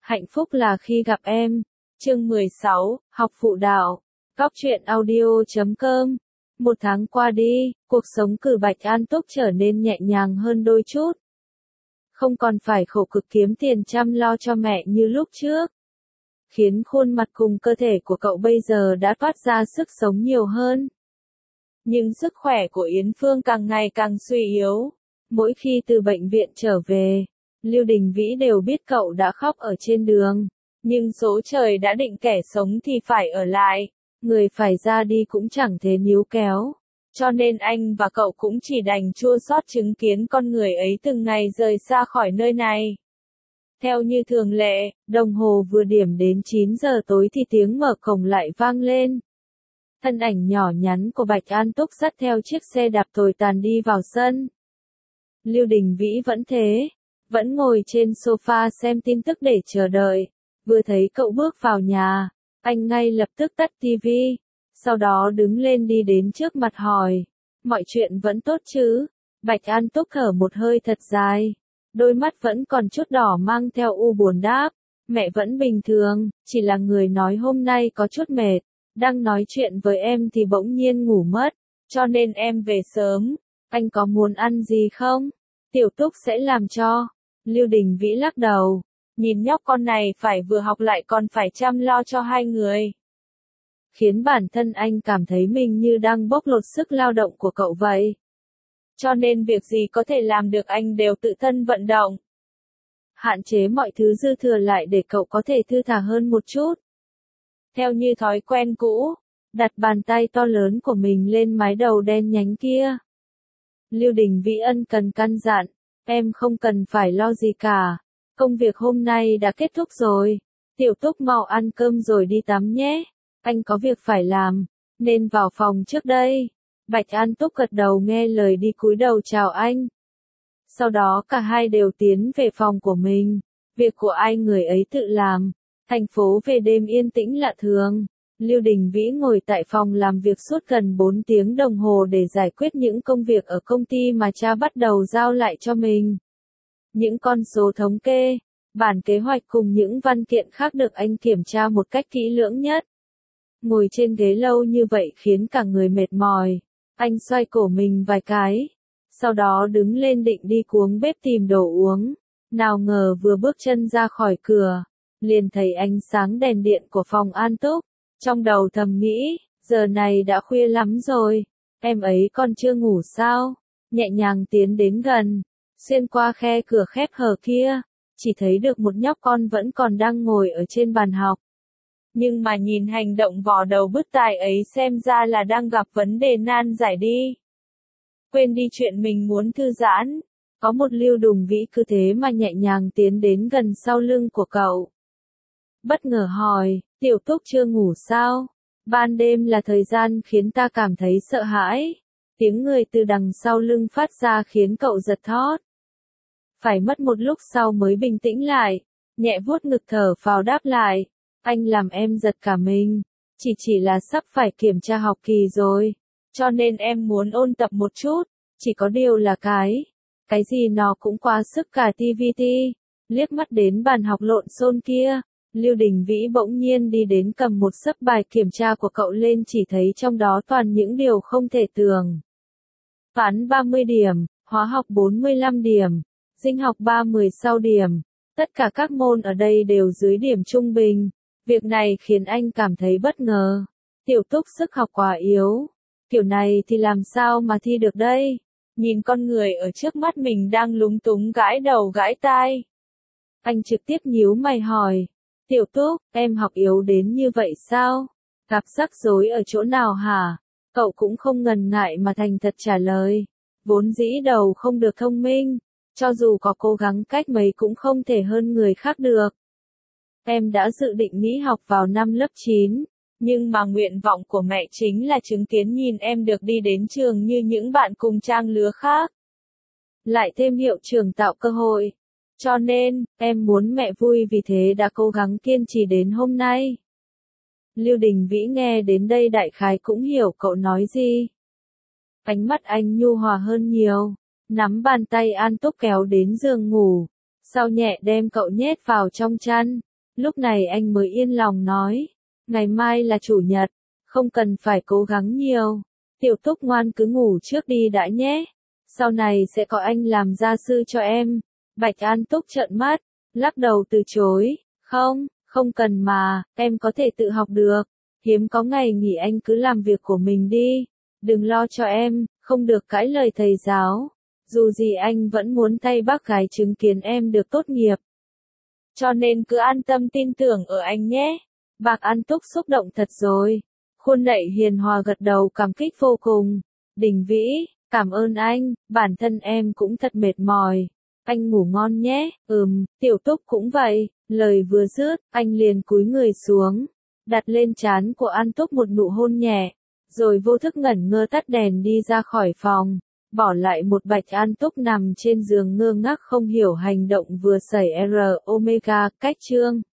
Hạnh phúc là khi gặp em. Chương 16, học phụ đạo. Góc truyện audio.com. Một tháng qua đi, cuộc sống cử Bạch An Túc trở nên nhẹ nhàng hơn đôi chút. Không còn phải khổ cực kiếm tiền chăm lo cho mẹ như lúc trước. Khiến khuôn mặt cùng cơ thể của cậu bây giờ đã toát ra sức sống nhiều hơn. Nhưng sức khỏe của Yến Phương càng ngày càng suy yếu. Mỗi khi từ bệnh viện trở về, Lưu Đình Vĩ đều biết cậu đã khóc ở trên đường. Nhưng số trời đã định kẻ sống thì phải ở lại, người phải ra đi cũng chẳng thể níu kéo. Cho nên anh và cậu cũng chỉ đành chua xót chứng kiến con người ấy từng ngày rời xa khỏi nơi này. Theo như thường lệ, đồng hồ vừa điểm đến 9 giờ tối thì tiếng mở cổng lại vang lên. Thân ảnh nhỏ nhắn của Bạch An Túc dắt theo chiếc xe đạp tồi tàn đi vào sân. Lưu Đình Vĩ vẫn thế, vẫn ngồi trên sofa xem tin tức để chờ đợi. Vừa thấy cậu bước vào nhà, anh ngay lập tức tắt tivi, sau đó đứng lên đi đến trước mặt hỏi, mọi chuyện vẫn tốt chứ? Bạch An Túc thở một hơi thật dài, đôi mắt vẫn còn chút đỏ mang theo u buồn đáp, mẹ vẫn bình thường, chỉ là người nói hôm nay có chút mệt, đang nói chuyện với em thì bỗng nhiên ngủ mất, cho nên em về sớm, anh có muốn ăn gì không? Tiểu Túc sẽ làm cho. Lưu Đình Vĩ lắc đầu, nhìn nhóc con này phải vừa học lại còn phải chăm lo cho hai người. Khiến bản thân anh cảm thấy mình như đang bóc lột sức lao động của cậu vậy. Cho nên việc gì có thể làm được anh đều tự thân vận động. Hạn chế mọi thứ dư thừa lại để cậu có thể thư thả hơn một chút. Theo như thói quen cũ, đặt bàn tay to lớn của mình lên mái đầu đen nhánh kia. Lưu Đình Vĩ ân cần căn dặn, em không cần phải lo gì cả. Công việc hôm nay đã kết thúc rồi. Tiểu Túc mau ăn cơm rồi đi tắm nhé. Anh có việc phải làm, nên vào phòng trước đây. Bạch An Túc gật đầu nghe lời đi cúi đầu chào anh. Sau đó cả hai đều tiến về phòng của mình. Việc của ai người ấy tự làm. Thành phố về đêm yên tĩnh lạ thường. Lưu Đình Vĩ ngồi tại phòng làm việc suốt gần 4 tiếng đồng hồ để giải quyết những công việc ở công ty mà cha bắt đầu giao lại cho mình. Những con số thống kê, bản kế hoạch cùng những văn kiện khác được anh kiểm tra một cách kỹ lưỡng nhất. Ngồi trên ghế lâu như vậy khiến cả người mệt mỏi. Anh xoay cổ mình vài cái. Sau đó đứng lên định đi cuống bếp tìm đồ uống. Nào ngờ vừa bước chân ra khỏi cửa, liền thấy ánh sáng đèn điện của phòng An Túc. Trong đầu thầm nghĩ, giờ này đã khuya lắm rồi. Em ấy còn chưa ngủ sao? Nhẹ nhàng tiến đến gần. Xuyên qua khe cửa khép hờ kia, chỉ thấy được một nhóc con vẫn còn đang ngồi ở trên bàn học. Nhưng mà nhìn hành động vò đầu bứt tai ấy xem ra là đang gặp vấn đề nan giải đi. Quên đi chuyện mình muốn thư giãn. Có một Lưu Đình Vĩ cứ thế mà nhẹ nhàng tiến đến gần sau lưng của cậu. Bất ngờ hỏi, Tiểu Túc chưa ngủ sao? Ban đêm là thời gian khiến ta cảm thấy sợ hãi. Tiếng người từ đằng sau lưng phát ra khiến cậu giật thót. Phải mất một lúc sau mới bình tĩnh lại, nhẹ vuốt ngực thở phào đáp lại, anh làm em giật cả mình, chỉ là sắp phải kiểm tra học kỳ rồi, cho nên em muốn ôn tập một chút, chỉ có điều là cái gì nó cũng quá sức cả TVT, liếc mắt đến bàn học lộn xộn kia, Lưu Đình Vĩ bỗng nhiên đi đến cầm một xấp bài kiểm tra của cậu lên chỉ thấy trong đó toàn những điều không thể tưởng. Toán 30 điểm, hóa học 45 điểm. Sinh học 36 điểm, tất cả các môn ở đây đều dưới điểm trung bình. Việc này khiến anh cảm thấy bất ngờ. Tiểu Túc sức học quá yếu. Kiểu này thì làm sao mà thi được đây? Nhìn con người ở trước mắt mình đang lúng túng gãi đầu gãi tai. Anh trực tiếp nhíu mày hỏi. Tiểu Túc, em học yếu đến như vậy sao? Gặp rắc rối ở chỗ nào hả? Cậu cũng không ngần ngại mà thành thật trả lời. Vốn dĩ đầu không được thông minh. Cho dù có cố gắng cách mấy cũng không thể hơn người khác được. Em đã dự định nghỉ học vào năm lớp 9, nhưng mà nguyện vọng của mẹ chính là chứng kiến nhìn em được đi đến trường như những bạn cùng trang lứa khác. Lại thêm hiệu trưởng tạo cơ hội. Cho nên, em muốn mẹ vui vì thế đã cố gắng kiên trì đến hôm nay. Lưu Đình Vĩ nghe đến đây đại khái cũng hiểu cậu nói gì. Ánh mắt anh nhu hòa hơn nhiều. Nắm bàn tay An Túc kéo đến giường ngủ, sau nhẹ đem cậu nhét vào trong chăn, Lúc này anh mới yên lòng nói, ngày mai là chủ nhật, không cần phải cố gắng nhiều. Tiểu Túc ngoan cứ ngủ trước đi đã nhé. Sau này sẽ có anh làm gia sư cho em. Bạch An Túc trợn mắt, lắc đầu từ chối, không, không cần mà, em có thể tự học được. Hiếm có ngày nghỉ anh cứ làm việc của mình đi. Đừng lo cho em, không được cãi lời thầy giáo. Dù gì anh vẫn muốn thay bác gái chứng kiến em được tốt nghiệp. Cho nên cứ an tâm tin tưởng ở anh nhé. Bạch An Túc xúc động thật rồi. Khuôn nậy hiền hòa gật đầu cảm kích vô cùng. Đình Vĩ, cảm ơn anh, bản thân em cũng thật mệt mỏi. Anh ngủ ngon nhé. Tiểu Túc cũng vậy. Lời vừa dứt, anh liền cúi người xuống, đặt lên trán của An Túc một nụ hôn nhẹ, rồi vô thức ngẩn ngơ tắt đèn đi ra khỏi phòng, bỏ lại một Bạch An Túc nằm trên giường ngơ ngác không hiểu hành động vừa xảy ra. Omega, cách chương